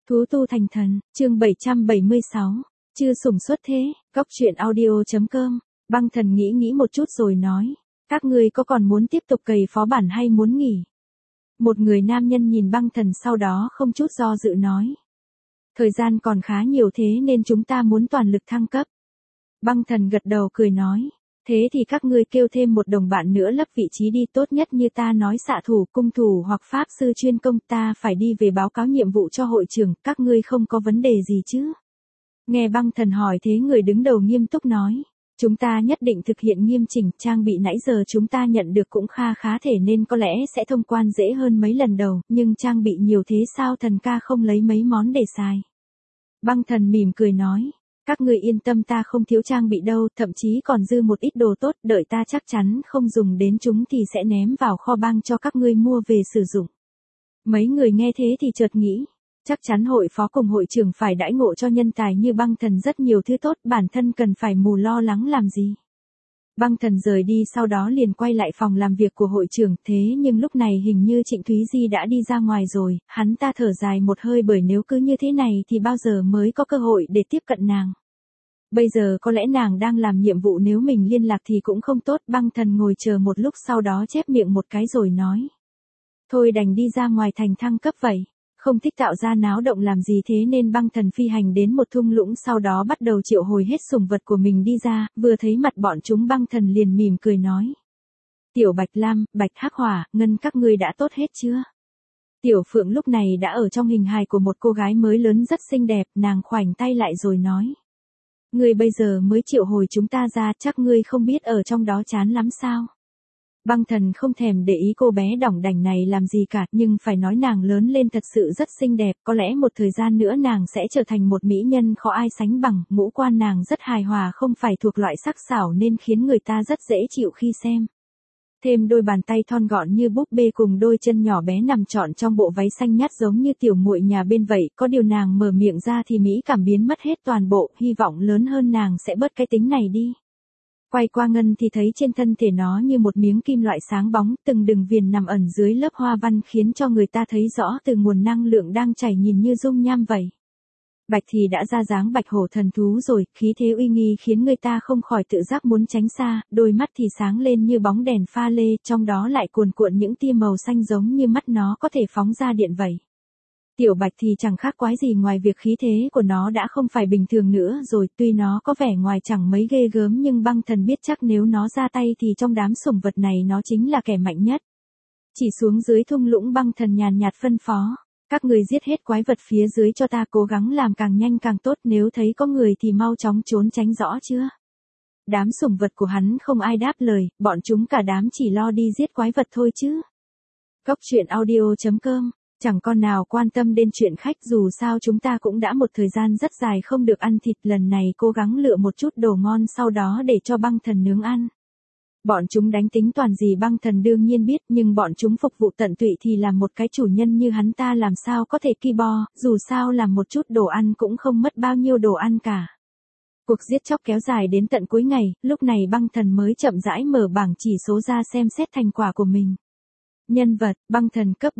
Thú tu thành thần, chương 776, chưa sủng xuất thế, góc truyện audio.com, băng thần nghĩ một chút rồi nói, các ngươi có còn muốn tiếp tục cày phó bản hay muốn nghỉ? Một người nam nhân nhìn băng thần sau đó không chút do dự nói. Thời gian còn khá nhiều thế nên chúng ta muốn toàn lực thăng cấp. Băng thần gật đầu cười nói, thế thì các ngươi kêu thêm một đồng bạn nữa lấp vị trí đi, tốt nhất như ta nói xạ thủ, cung thủ hoặc pháp sư chuyên công, ta phải đi về báo cáo nhiệm vụ cho hội trưởng, các ngươi không có vấn đề gì chứ? Nghe băng thần hỏi thế người đứng đầu nghiêm túc nói, chúng ta nhất định thực hiện nghiêm chỉnh, trang bị nãy giờ chúng ta nhận được cũng khá thể nên có lẽ sẽ thông quan dễ hơn mấy lần đầu, nhưng trang bị nhiều thế sao thần ca không lấy mấy món để xài? Băng thần mỉm cười nói, các ngươi yên tâm, ta không thiếu trang bị đâu, thậm chí còn dư một ít đồ tốt, đợi ta chắc chắn không dùng đến chúng thì sẽ ném vào kho băng cho các ngươi mua về sử dụng. Mấy người nghe thế thì chợt nghĩ, chắc chắn hội phó cùng hội trưởng phải đãi ngộ cho nhân tài như băng thần rất nhiều thứ tốt, bản thân cần phải mù lo lắng làm gì. Băng thần rời đi sau đó liền quay lại phòng làm việc của hội trưởng, thế nhưng lúc này hình như Trịnh Thúy Di đã đi ra ngoài rồi, hắn ta thở dài một hơi bởi nếu cứ như thế này thì bao giờ mới có cơ hội để tiếp cận nàng. Bây giờ có lẽ nàng đang làm nhiệm vụ, nếu mình liên lạc thì cũng không tốt. Băng thần ngồi chờ một lúc sau đó chép miệng một cái rồi nói. Thôi đành đi ra ngoài thành thăng cấp vậy. Không thích tạo ra náo động làm gì thế nên băng thần phi hành đến một thung lũng, sau đó bắt đầu triệu hồi hết sủng vật của mình đi ra, vừa thấy mặt bọn chúng băng thần liền mỉm cười nói. Tiểu Bạch Lam, Bạch Hắc Hỏa, Ngân các ngươi đã tốt hết chưa? Tiểu Phượng lúc này đã ở trong hình hài của một cô gái mới lớn rất xinh đẹp, nàng khoảnh tay lại rồi nói. Ngươi bây giờ mới triệu hồi chúng ta ra, chắc ngươi không biết ở trong đó chán lắm sao? Băng thần không thèm để ý cô bé đỏng đảnh này làm gì cả, nhưng phải nói nàng lớn lên thật sự rất xinh đẹp, có lẽ một thời gian nữa nàng sẽ trở thành một mỹ nhân khó ai sánh bằng, ngũ quan nàng rất hài hòa, không phải thuộc loại sắc sảo nên khiến người ta rất dễ chịu khi xem. Thêm đôi bàn tay thon gọn như búp bê cùng đôi chân nhỏ bé nằm trọn trong bộ váy xanh nhát giống như tiểu muội nhà bên vậy, có điều nàng mở miệng ra thì mỹ cảm biến mất hết toàn bộ, hy vọng lớn hơn nàng sẽ bớt cái tính này đi. Quay qua Ngân thì thấy trên thân thể nó như một miếng kim loại sáng bóng, từng đường viền nằm ẩn dưới lớp hoa văn khiến cho người ta thấy rõ từ nguồn năng lượng đang chảy nhìn như dung nham vậy. Bạch thì đã ra dáng bạch hổ thần thú rồi, khí thế uy nghi khiến người ta không khỏi tự giác muốn tránh xa, đôi mắt thì sáng lên như bóng đèn pha lê, trong đó lại cuồn cuộn những tia màu xanh giống như mắt nó có thể phóng ra điện vậy. Tiểu Bạch thì chẳng khác quái gì ngoài việc khí thế của nó đã không phải bình thường nữa rồi, tuy nó có vẻ ngoài chẳng mấy ghê gớm nhưng băng thần biết chắc nếu nó ra tay thì trong đám sủng vật này nó chính là kẻ mạnh nhất. Chỉ xuống dưới thung lũng, băng thần nhàn nhạt phân phó. Các người giết hết quái vật phía dưới cho ta, cố gắng làm càng nhanh càng tốt, nếu thấy có người thì mau chóng trốn tránh, rõ chưa? Đám sủng vật của hắn không ai đáp lời, bọn chúng cả đám chỉ lo đi giết quái vật thôi chứ. Góc truyện audio.com, chẳng con nào quan tâm đến chuyện khách, dù sao chúng ta cũng đã một thời gian rất dài không được ăn thịt, lần này cố gắng lựa một chút đồ ngon sau đó để cho băng thần nướng ăn. Bọn chúng đánh tính toàn gì băng thần đương nhiên biết, nhưng bọn chúng phục vụ tận tụy thì làm một cái chủ nhân như hắn ta làm sao có thể ki bo, dù sao làm một chút đồ ăn cũng không mất bao nhiêu đồ ăn cả. Cuộc giết chóc kéo dài đến tận cuối ngày, lúc này băng thần mới chậm rãi mở bảng chỉ số ra xem xét thành quả của mình. Nhân vật, băng thần cấp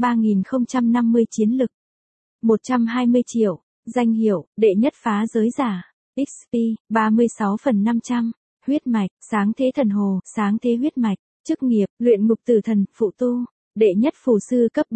3050 chiến lực. 120 triệu, danh hiệu, đệ nhất phá giới giả, XP, 36/500. Huyết mạch, sáng thế thần hồ, sáng thế huyết mạch, chức nghiệp, luyện ngục tử thần, phụ tu, đệ nhất phù sư cấp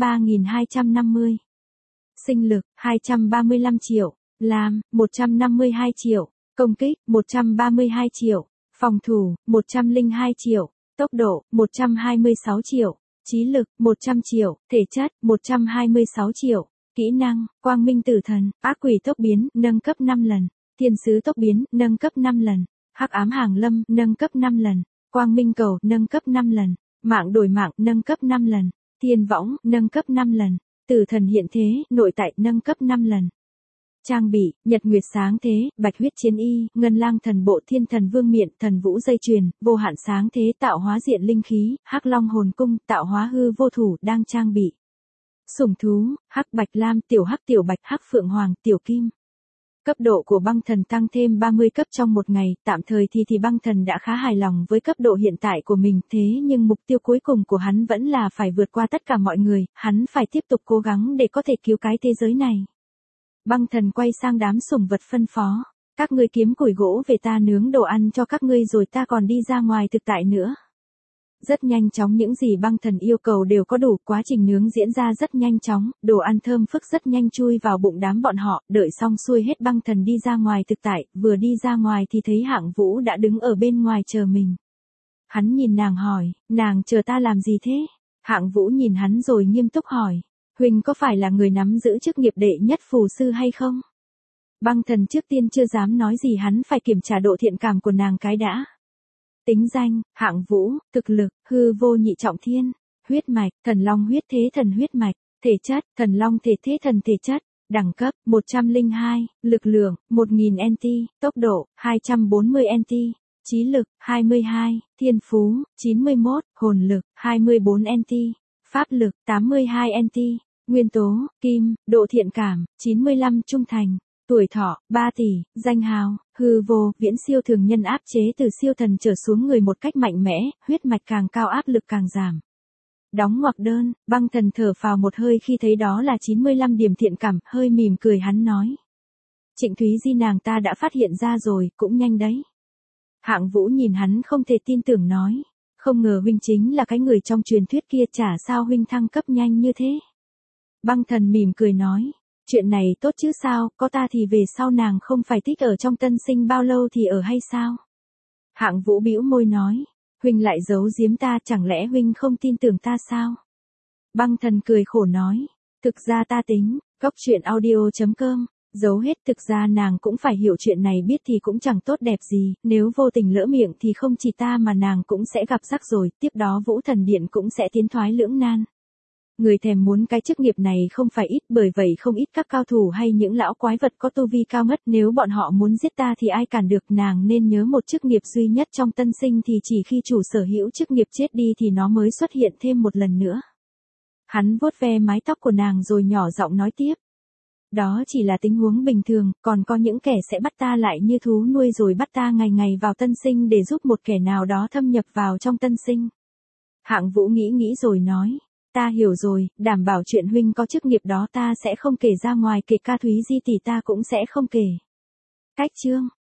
3250. Sinh lực, 235 triệu, làm, 152 triệu, công kích, 132 triệu, phòng thủ, 102 triệu, tốc độ, 126 triệu, trí lực, 100 triệu, thể chất, 126 triệu, kỹ năng, quang minh tử thần, ác quỷ tốc biến, nâng cấp 5 lần, thiên sứ tốc biến, nâng cấp 5 lần. Hắc ám hàng lâm, nâng cấp 5 lần, quang minh cầu, nâng cấp 5 lần, mạng đổi mạng, nâng cấp 5 lần, thiên võng, nâng cấp 5 lần, tử thần hiện thế, nội tại, nâng cấp 5 lần. Trang bị, nhật nguyệt sáng thế, bạch huyết chiến y, ngân lang thần bộ, thiên thần vương miện, thần vũ dây chuyền, vô hạn sáng thế, tạo hóa diện linh khí, hắc long hồn cung, tạo hóa hư vô thủ, đang trang bị. Sủng thú, hắc bạch lam, tiểu bạch, hắc phượng hoàng, tiểu kim. Cấp độ của băng thần tăng thêm 30 cấp trong một ngày, tạm thời thì băng thần đã khá hài lòng với cấp độ hiện tại của mình, thế nhưng mục tiêu cuối cùng của hắn vẫn là phải vượt qua tất cả mọi người, hắn phải tiếp tục cố gắng để có thể cứu cái thế giới này. Băng thần quay sang đám sủng vật phân phó. Các ngươi kiếm củi gỗ về ta nướng đồ ăn cho các ngươi rồi ta còn đi ra ngoài thực tại nữa. Rất nhanh chóng những gì băng thần yêu cầu đều có đủ, quá trình nướng diễn ra rất nhanh chóng, đồ ăn thơm phức rất nhanh chui vào bụng đám bọn họ, đợi xong xuôi hết băng thần đi ra ngoài thực tại, vừa đi ra ngoài thì thấy Hạng Vũ đã đứng ở bên ngoài chờ mình. Hắn nhìn nàng hỏi, nàng chờ ta làm gì thế? Hạng Vũ nhìn hắn rồi nghiêm túc hỏi, huynh có phải là người nắm giữ chức nghiệp đệ nhất phù sư hay không? Băng thần trước tiên chưa dám nói gì, hắn phải kiểm tra độ thiện cảm của nàng cái đã. Tính danh, Hạng Vũ, thực lực, hư vô nhị trọng thiên, huyết mạch, thần long huyết thế thần huyết mạch, thể chất, thần long thể thế thần thể chất, đẳng cấp, 102, lực lượng, 1000 NT, tốc độ, 240 NT, trí lực, 22, thiên phú, 91, hồn lực, 24 NT, pháp lực, 82 NT, nguyên tố, kim, độ thiện cảm, 95 trung thành. Tuổi thọ, 3 tỷ, danh hào, hư vô, viễn siêu thường nhân áp chế từ siêu thần trở xuống người một cách mạnh mẽ, huyết mạch càng cao áp lực càng giảm. Đóng ngoặc đơn, băng thần thở phào một hơi khi thấy đó là 95 điểm thiện cảm, hơi mỉm cười hắn nói. Trịnh Thúy Di nàng ta đã phát hiện ra rồi, cũng nhanh đấy. Hạng Vũ nhìn hắn không thể tin tưởng nói. Không ngờ huynh chính là cái người trong truyền thuyết kia, chả sao huynh thăng cấp nhanh như thế. Băng thần mỉm cười nói. Chuyện này tốt chứ sao, có ta thì về sau nàng không phải thích ở trong tân sinh bao lâu thì ở hay sao? Hạng Vũ bĩu môi nói, huynh lại giấu giếm ta, chẳng lẽ huynh không tin tưởng ta sao? Băng thần cười khổ nói, thực ra ta tính, góc chuyện audio.com, giấu hết, thực ra nàng cũng phải hiểu chuyện này, biết thì cũng chẳng tốt đẹp gì, nếu vô tình lỡ miệng thì không chỉ ta mà nàng cũng sẽ gặp rắc rồi, tiếp đó Vũ Thần Điện cũng sẽ tiến thoái lưỡng nan. Người thèm muốn cái chức nghiệp này không phải ít, bởi vậy không ít các cao thủ hay những lão quái vật có tu vi cao ngất, nếu bọn họ muốn giết ta thì ai cản được. Nàng nên nhớ một chức nghiệp duy nhất trong tân sinh thì chỉ khi chủ sở hữu chức nghiệp chết đi thì nó mới xuất hiện thêm một lần nữa. Hắn vuốt ve mái tóc của nàng rồi nhỏ giọng nói tiếp. Đó chỉ là tình huống bình thường, còn có những kẻ sẽ bắt ta lại như thú nuôi rồi bắt ta ngày ngày vào tân sinh để giúp một kẻ nào đó thâm nhập vào trong tân sinh. Hạng Vũ nghĩ rồi nói. Ta hiểu rồi, đảm bảo chuyện huynh có chức nghiệp đó ta sẽ không kể ra ngoài, kể cả Thúy Di tỷ ta cũng sẽ không kể. Cách chương